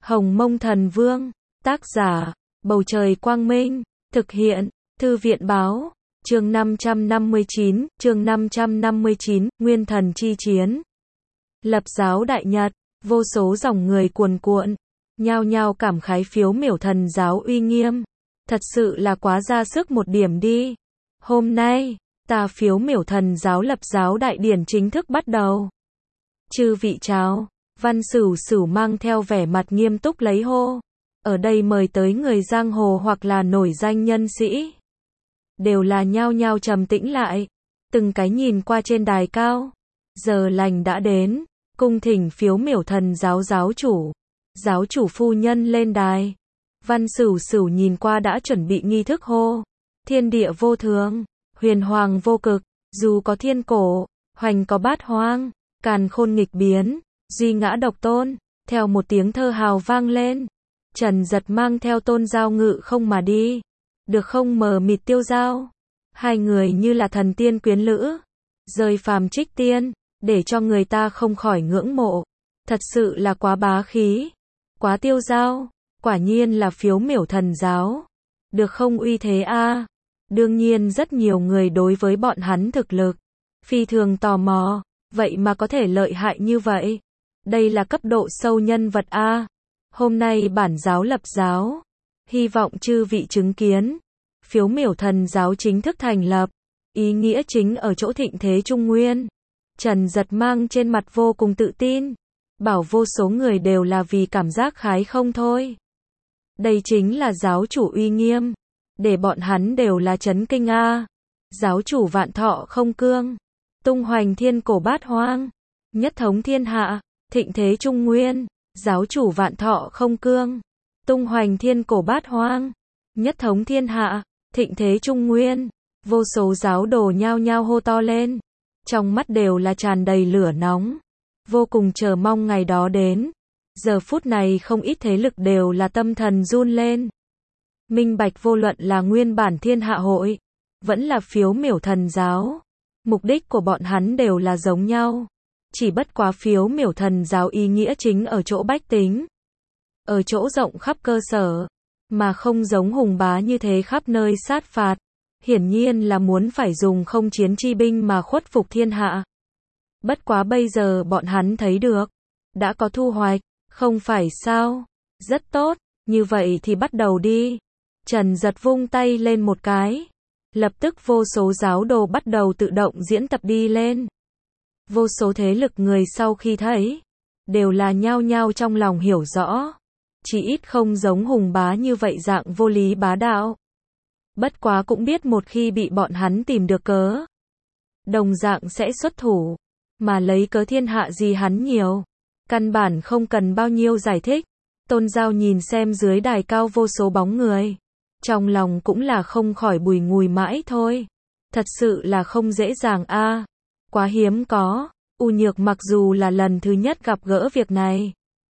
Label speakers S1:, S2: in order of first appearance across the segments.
S1: Hồng Mông Thần Vương, tác giả, Bầu Trời Quang Minh, thực hiện, Thư viện Báo, chương 559, Nguyên Thần Chi Chiến. Lập giáo Đại Nhật, vô số dòng người cuồn cuộn, nhao nhao cảm khái phiếu miểu thần giáo uy nghiêm. Thật sự là quá ra sức một điểm đi. Hôm nay, ta phiếu miểu thần giáo lập giáo đại điển chính thức bắt đầu. Chư vị cháo, Văn Sửu Sửu mang theo vẻ mặt nghiêm túc lấy hô. Ở đây mời tới người giang hồ hoặc là nổi danh nhân sĩ. Đều là nhao nhao trầm tĩnh lại. Từng cái nhìn qua trên đài cao. Giờ lành đã đến, cung thỉnh phiếu miểu thần giáo giáo chủ phu nhân lên đài. Văn Sửu Sửu nhìn qua đã chuẩn bị nghi thức hô. Thiên địa vô thường, huyền hoàng vô cực, dù có thiên cổ, hoành có bát hoang, càn khôn nghịch biến, duy ngã độc tôn, theo một tiếng thơ hào vang lên. Trần Giật mang theo Tôn Giao ngự không mà đi. Được không mờ mịt tiêu giao. Hai người như là thần tiên quyến lữ. Rời phàm trích tiên, để cho người ta không khỏi ngưỡng mộ. Thật sự là quá bá khí. Quá tiêu giao. Quả nhiên là phiếu miểu thần giáo. Được không uy thế a. Đương nhiên rất nhiều người đối với bọn hắn thực lực phi thường tò mò, vậy mà có thể lợi hại như vậy. Đây là cấp độ sâu nhân vật a. Hôm nay bản giáo lập giáo, hy vọng chư vị chứng kiến. Phiếu miểu thần giáo chính thức thành lập, ý nghĩa chính ở chỗ thịnh thế Trung Nguyên. Trần Giật mang trên mặt vô cùng tự tin, bảo vô số người đều là vì cảm giác khái không thôi. Đây chính là giáo chủ uy nghiêm, để bọn hắn đều là chấn kinh a. Giáo chủ vạn thọ không cương, tung hoành thiên cổ bát hoang, nhất thống thiên hạ, thịnh thế Trung Nguyên. Giáo chủ vạn thọ không cương, tung hoành thiên cổ bát hoang, nhất thống thiên hạ, thịnh thế Trung Nguyên. Vô số giáo đồ nhao nhao hô to lên, trong mắt đều là tràn đầy lửa nóng, vô cùng chờ mong ngày đó đến. Giờ phút này không ít thế lực đều là tâm thần run lên. Minh bạch vô luận là nguyên bản thiên hạ hội, vẫn là phiếu miểu thần giáo, mục đích của bọn hắn đều là giống nhau. Chỉ bất quá phiếu miểu thần giáo ý nghĩa chính ở chỗ bách tính, ở chỗ rộng khắp cơ sở, mà không giống hùng bá như thế khắp nơi sát phạt. Hiển nhiên là muốn phải dùng không chiến chi binh mà khuất phục thiên hạ. Bất quá bây giờ bọn hắn thấy được, đã có thu hoạch, không phải sao? Rất tốt, như vậy thì bắt đầu đi. Trần Giật vung tay lên một cái, lập tức vô số giáo đồ bắt đầu tự động diễn tập đi lên. Vô số thế lực người sau khi thấy, đều là nhao nhao trong lòng hiểu rõ. Chỉ ít không giống hùng bá như vậy dạng vô lý bá đạo. Bất quá cũng biết một khi bị bọn hắn tìm được cớ, đồng dạng sẽ xuất thủ. Mà lấy cớ thiên hạ gì hắn nhiều, căn bản không cần bao nhiêu giải thích. Tôn Giao nhìn xem dưới đài cao vô số bóng người, trong lòng cũng là không khỏi bùi ngùi mãi thôi. Thật sự là không dễ dàng a. Quá hiếm có. U Nhược mặc dù là lần thứ nhất gặp gỡ việc này,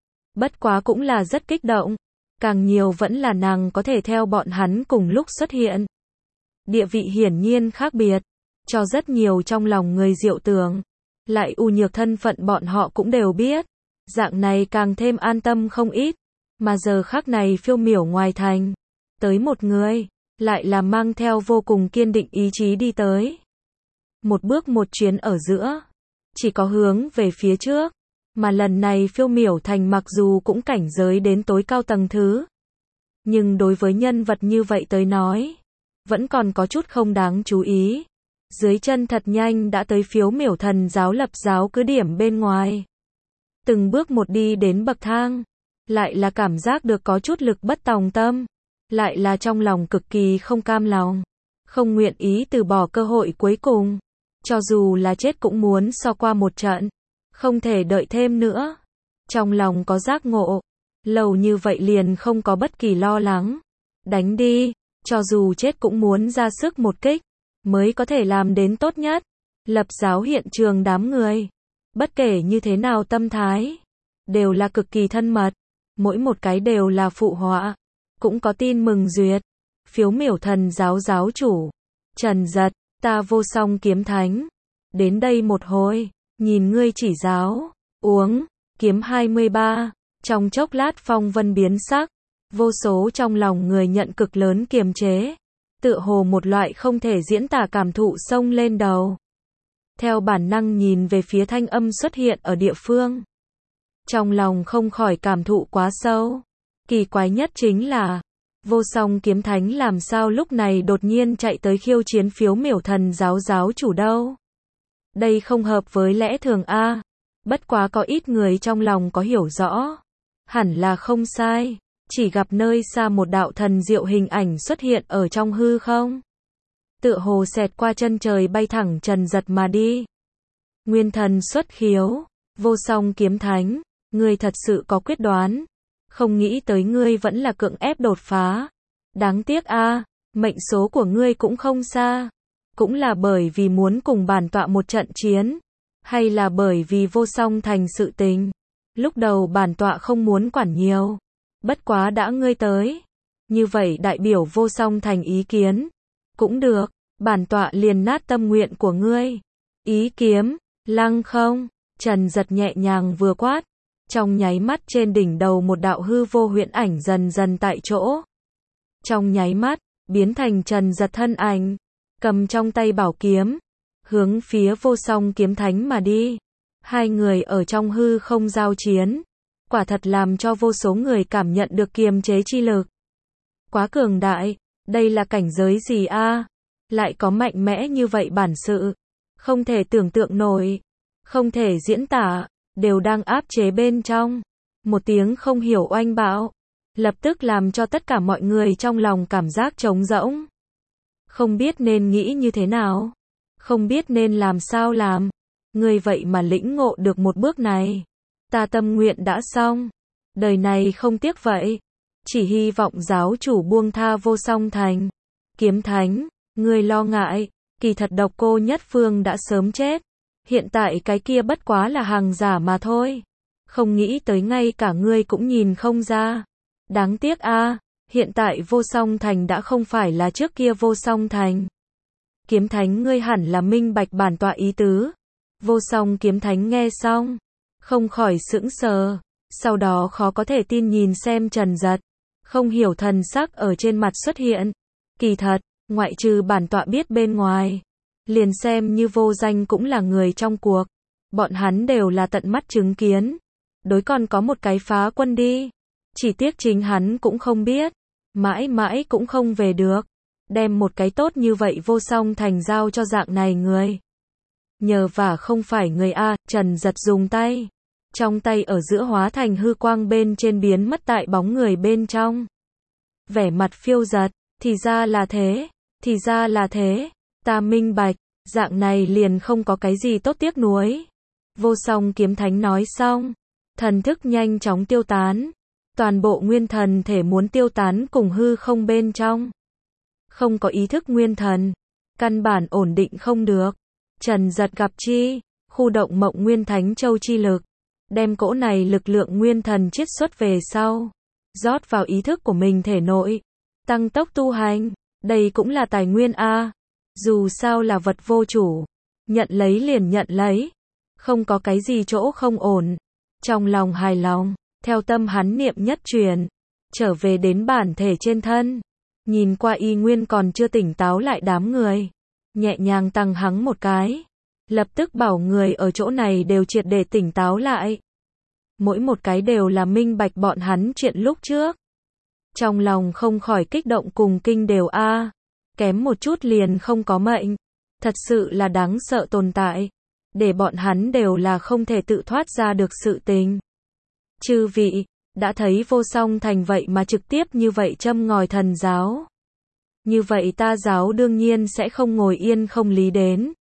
S1: bất quá cũng là rất kích động. Càng nhiều vẫn là nàng có thể theo bọn hắn cùng lúc xuất hiện. Địa vị hiển nhiên khác biệt, cho rất nhiều trong lòng người Diệu Tường. Lại U Nhược thân phận bọn họ cũng đều biết. Dạng này càng thêm an tâm không ít. Mà giờ khắc này phiêu miểu ngoài thành, tới một người, lại là mang theo vô cùng kiên định ý chí đi tới. Một bước một chuyến ở giữa, chỉ có hướng về phía trước. Mà lần này phiêu miểu thành mặc dù cũng cảnh giới đến tối cao tầng thứ, nhưng đối với nhân vật như vậy tới nói, vẫn còn có chút không đáng chú ý. Dưới chân thật nhanh đã tới phiếu miểu thần giáo lập giáo cứ điểm bên ngoài. Từng bước một đi đến bậc thang, lại là cảm giác được có chút lực bất tòng tâm, lại là trong lòng cực kỳ không cam lòng, không nguyện ý từ bỏ cơ hội cuối cùng. Cho dù là chết cũng muốn so qua một trận, không thể đợi thêm nữa. Trong lòng có giác ngộ, lâu như vậy liền không có bất kỳ lo lắng. Đánh đi, cho dù chết cũng muốn ra sức một kích, mới có thể làm đến tốt nhất. Lập giáo hiện trường đám người, bất kể như thế nào tâm thái, đều là cực kỳ thân mật, mỗi một cái đều là phụ họa, cũng có tin mừng duyệt. Phiếu miểu thần giáo giáo chủ Trần Giật, ta vô song kiếm thánh, đến đây một hồi, nhìn ngươi chỉ giáo, uống, kiếm 23, Trong chốc lát phong vân biến sắc, vô số trong lòng người nhận cực lớn kiềm chế, tựa hồ một loại không thể diễn tả cảm thụ xông lên đầu. Theo bản năng nhìn về phía thanh âm xuất hiện ở địa phương. Trong lòng không khỏi cảm thụ quá sâu. Kỳ quái nhất chính là, Vô Song Kiếm Thánh làm sao lúc này đột nhiên chạy tới khiêu chiến Phiếu Miểu Thần giáo giáo chủ đâu. Đây không hợp với lẽ thường a. Bất quá có ít người trong lòng có hiểu rõ. Hẳn là không sai, chỉ gặp nơi xa một đạo thần diệu hình ảnh xuất hiện ở trong hư không. Tựa hồ xẹt qua chân trời bay thẳng Trần Giật mà đi. Nguyên thần xuất khiếu, Vô Song Kiếm Thánh, ngươi thật sự có quyết đoán. Không nghĩ tới ngươi vẫn là cưỡng ép đột phá. Đáng tiếc a, mệnh số của ngươi cũng không xa. Cũng là bởi vì muốn cùng bản tọa một trận chiến, hay là bởi vì Vô Song Thành sự tình. Lúc đầu bản tọa không muốn quản nhiều, bất quá đã ngươi tới, như vậy đại biểu Vô Song Thành ý kiến. Cũng được, bản tọa liền nát tâm nguyện của ngươi. Ý kiếm, lăng không, Trần Giật nhẹ nhàng vừa quát. Trong nháy mắt trên đỉnh đầu một đạo hư vô huyễn ảnh dần dần tại chỗ. Trong nháy mắt, biến thành Trần Giật thân ảnh, cầm trong tay bảo kiếm, hướng phía Vô Song Kiếm Thánh mà đi. Hai người ở trong hư không giao chiến, quả thật làm cho vô số người cảm nhận được kiềm chế chi lực. Quá cường đại, đây là cảnh giới gì a? Lại có mạnh mẽ như vậy bản sự, không thể tưởng tượng nổi, không thể diễn tả, đều đang áp chế bên trong. Một tiếng không hiểu oanh bạo, lập tức làm cho tất cả mọi người trong lòng cảm giác trống rỗng. Không biết nên nghĩ như thế nào, không biết nên làm sao làm. Người vậy mà lĩnh ngộ được một bước này. Ta tâm nguyện đã xong, đời này không tiếc vậy. Chỉ hy vọng giáo chủ buông tha Vô Song Thành. Kiếm Thánh, ngươi lo ngại, kỳ thật Độc Cô Nhất Phương đã sớm chết. Hiện tại cái kia bất quá là hàng giả mà thôi. Không nghĩ tới ngay cả ngươi cũng nhìn không ra. Đáng tiếc a, hiện tại Vô Song Thành đã không phải là trước kia Vô Song Thành. Kiếm Thánh ngươi hẳn là minh bạch bản tọa ý tứ. Vô Song Kiếm Thánh nghe xong, không khỏi sững sờ, sau đó khó có thể tin nhìn xem Trần Giật, không hiểu thần sắc ở trên mặt xuất hiện. Kỳ thật, ngoại trừ bản tọa biết bên ngoài, liền xem như Vô Danh cũng là người trong cuộc, bọn hắn đều là tận mắt chứng kiến. Đối còn có một cái phá quân đi, chỉ tiếc chính hắn cũng không biết, mãi mãi cũng không về được, đem một cái tốt như vậy Vô Song Thành giao cho dạng này người. Nhờ vả không phải người a. Trần Giật dùng tay, trong tay ở giữa hóa thành hư quang bên trên biến mất tại bóng người bên trong. Vẻ mặt phiêu giật, thì ra là thế, thì ra là thế, ta minh bạch, dạng này liền không có cái gì tốt tiếc nuối. Vô Song Kiếm Thánh nói xong, thần thức nhanh chóng tiêu tán, toàn bộ nguyên thần thể muốn tiêu tán cùng hư không bên trong. Không có ý thức nguyên thần, căn bản ổn định không được. Trần Giật gặp chi, khu động Mộng Nguyên Thánh Châu chi lực, đem cỗ này lực lượng nguyên thần chiết xuất về sau, rót vào ý thức của mình thể nội, tăng tốc tu hành. Đây cũng là tài nguyên a. Dù sao là vật vô chủ, nhận lấy liền nhận lấy, không có cái gì chỗ không ổn. Trong lòng hài lòng, theo tâm hắn niệm nhất truyền, trở về đến bản thể trên thân, nhìn qua y nguyên còn chưa tỉnh táo lại đám người, nhẹ nhàng tăng hắng một cái, lập tức bảo người ở chỗ này đều triệt để tỉnh táo lại. Mỗi một cái đều là minh bạch bọn hắn chuyện lúc trước. Trong lòng không khỏi kích động cùng kinh đều a, kém một chút liền không có mệnh, thật sự là đáng sợ tồn tại, để bọn hắn đều là không thể tự thoát ra được sự tình. Chư vị, đã thấy Vô Song Thành vậy mà trực tiếp như vậy châm ngòi thần giáo. Như vậy ta giáo đương nhiên sẽ không ngồi yên không lý đến.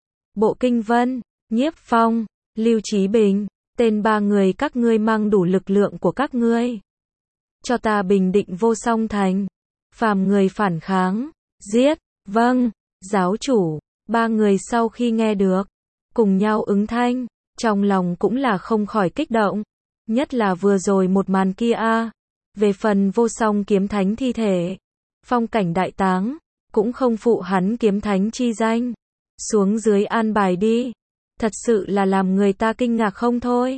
S1: Bộ Kinh Vân, Nhiếp Phong, Lưu Chí Bình, tên ba người các ngươi mang đủ lực lượng của các ngươi, cho ta bình định Vô Song Thành. Phàm người phản kháng, giết. Vâng, giáo chủ. Ba người sau khi nghe được, cùng nhau ứng thanh, trong lòng cũng là không khỏi kích động. Nhất là vừa rồi một màn kia a. Về phần Vô Song Kiếm Thánh thi thể, phong cảnh đại táng, cũng không phụ hắn kiếm thánh chi danh. Xuống dưới an bài đi, thật sự là làm người ta kinh ngạc không thôi.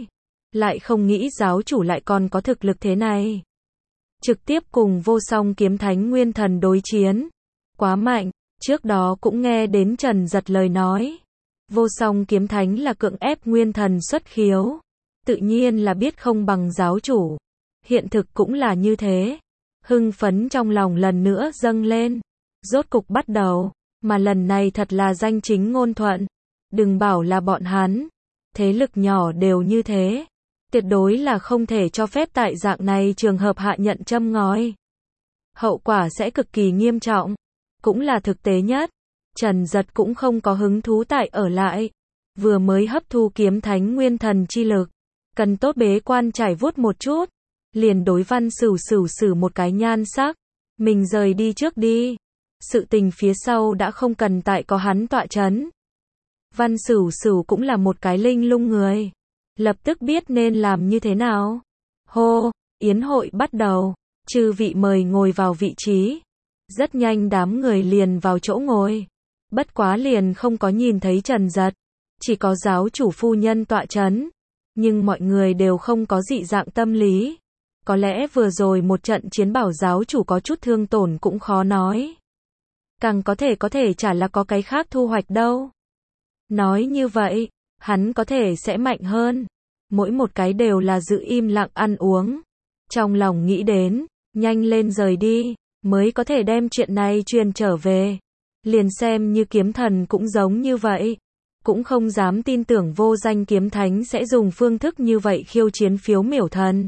S1: lại không nghĩ giáo chủ lại còn có thực lực thế này. Trực tiếp cùng vô song kiếm thánh nguyên thần đối chiến. Quá mạnh, trước đó cũng nghe đến Trần Giật lời nói. Vô song kiếm thánh là cưỡng ép nguyên thần xuất khiếu. Tự nhiên là biết không bằng giáo chủ. Hiện thực cũng là như thế. Hưng phấn trong lòng lần nữa dâng lên. Rốt cục bắt đầu, mà lần này thật là danh chính ngôn thuận. Đừng bảo là bọn hắn. Thế lực nhỏ đều như thế. Tuyệt đối là không thể cho phép tại dạng này trường hợp hạ nhận châm ngòi. Hậu quả sẽ cực kỳ nghiêm trọng. Cũng là thực tế nhất. Trần Giật cũng không có hứng thú tại ở lại. Vừa mới hấp thu kiếm thánh nguyên thần chi lực. Cần tốt bế quan trải vuốt một chút. Liền đối Văn Sửu Sửu một cái nhan sắc. Mình rời đi trước đi. Sự tình phía sau đã không cần tại có hắn tọa chấn. Văn Sửu Sửu cũng là một cái linh lung người. Lập tức biết nên làm như thế nào. Hô, yến hội bắt đầu. Chư vị mời ngồi vào vị trí. Rất nhanh đám người liền vào chỗ ngồi. Bất quá liền không có nhìn thấy Trần Giật. Chỉ có giáo chủ phu nhân tọa chấn. Nhưng mọi người đều không có dị dạng tâm lý. Có lẽ vừa rồi một trận chiến bảo giáo chủ có chút thương tổn cũng khó nói. Càng có thể chả là có cái khác thu hoạch đâu. Nói như vậy, hắn có thể sẽ mạnh hơn. Mỗi một cái đều là giữ im lặng ăn uống. Trong lòng nghĩ đến, nhanh lên rời đi, mới có thể đem chuyện này truyền trở về. Liền xem như kiếm thần cũng giống như vậy. Cũng không dám tin tưởng vô danh kiếm thánh sẽ dùng phương thức như vậy khiêu chiến phiếu miểu thần.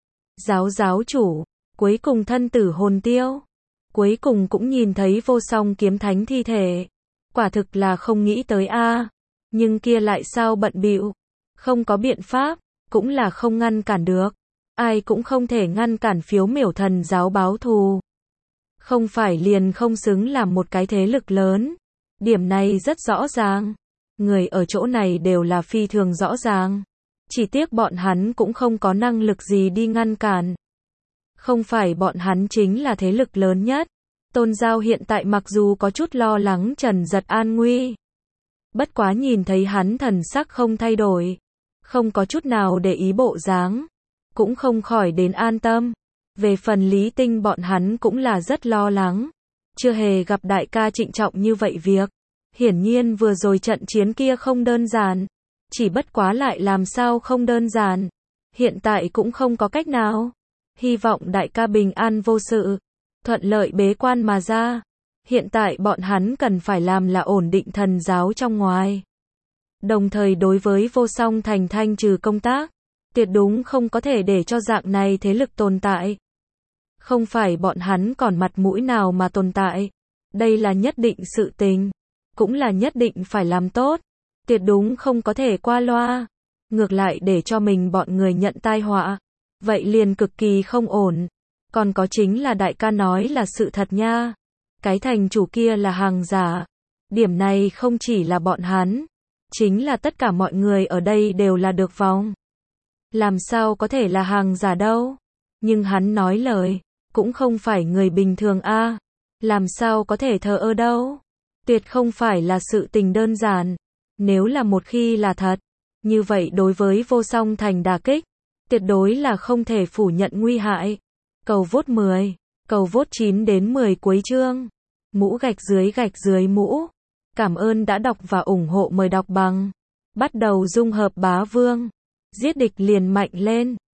S1: Giáo chủ, cuối cùng thân tử hồn tiêu. Cuối cùng cũng nhìn thấy vô song kiếm thánh thi thể. Quả thực là không nghĩ tới a. Nhưng kia lại sao bận bịu. Không có biện pháp, cũng là không ngăn cản được. Ai cũng không thể ngăn cản phiếu miểu thần giáo báo thù. Không phải liền không xứng làm một cái thế lực lớn. Điểm này rất rõ ràng. Người ở chỗ này đều là phi thường rõ ràng. Chỉ tiếc bọn hắn cũng không có năng lực gì đi ngăn cản. Không phải bọn hắn chính là thế lực lớn nhất. Tôn Giao hiện tại mặc dù có chút lo lắng Trần Giật an nguy. Bất quá nhìn thấy hắn thần sắc không thay đổi. Không có chút nào để ý bộ dáng. Cũng không khỏi đến an tâm. Về phần Lý Tinh bọn hắn cũng là rất lo lắng. Chưa hề gặp đại ca trịnh trọng như vậy việc. Hiển nhiên vừa rồi trận chiến kia không đơn giản. Chỉ bất quá lại làm sao không đơn giản. Hiện tại cũng không có cách nào. Hy vọng đại ca bình an vô sự. Thuận lợi bế quan mà ra. Hiện tại bọn hắn cần phải làm là ổn định thần giáo trong ngoài. Đồng thời đối với vô song thành thanh trừ công tác. Tuyệt đúng không có thể để cho dạng này thế lực tồn tại. Không phải bọn hắn còn mặt mũi nào mà tồn tại. Đây là nhất định sự tình. Cũng là nhất định phải làm tốt. Tuyệt đúng không có thể qua loa. Ngược lại để cho mình bọn người nhận tai họa. Vậy liền cực kỳ không ổn. Còn có chính là đại ca nói là sự thật nha. Cái thành chủ kia là hàng giả. Điểm này không chỉ là bọn hắn. Chính là tất cả mọi người ở đây đều là được vòng. Làm sao có thể là hàng giả đâu. Nhưng hắn nói lời. Cũng không phải người bình thường a. Làm sao có thể thờ ơ đâu. Tuyệt không phải là sự tình đơn giản. Nếu là một khi là thật. Như vậy đối với vô song thành đả kích. Tuyệt đối là không thể phủ nhận nguy hại. Cầu vote 10. Cầu vote 9 đến 10 cuối chương. Mũ gạch dưới mũ. Cảm ơn đã đọc và ủng hộ, mời đọc bằng. Bắt đầu dung hợp bá vương. Giết địch liền mạnh lên.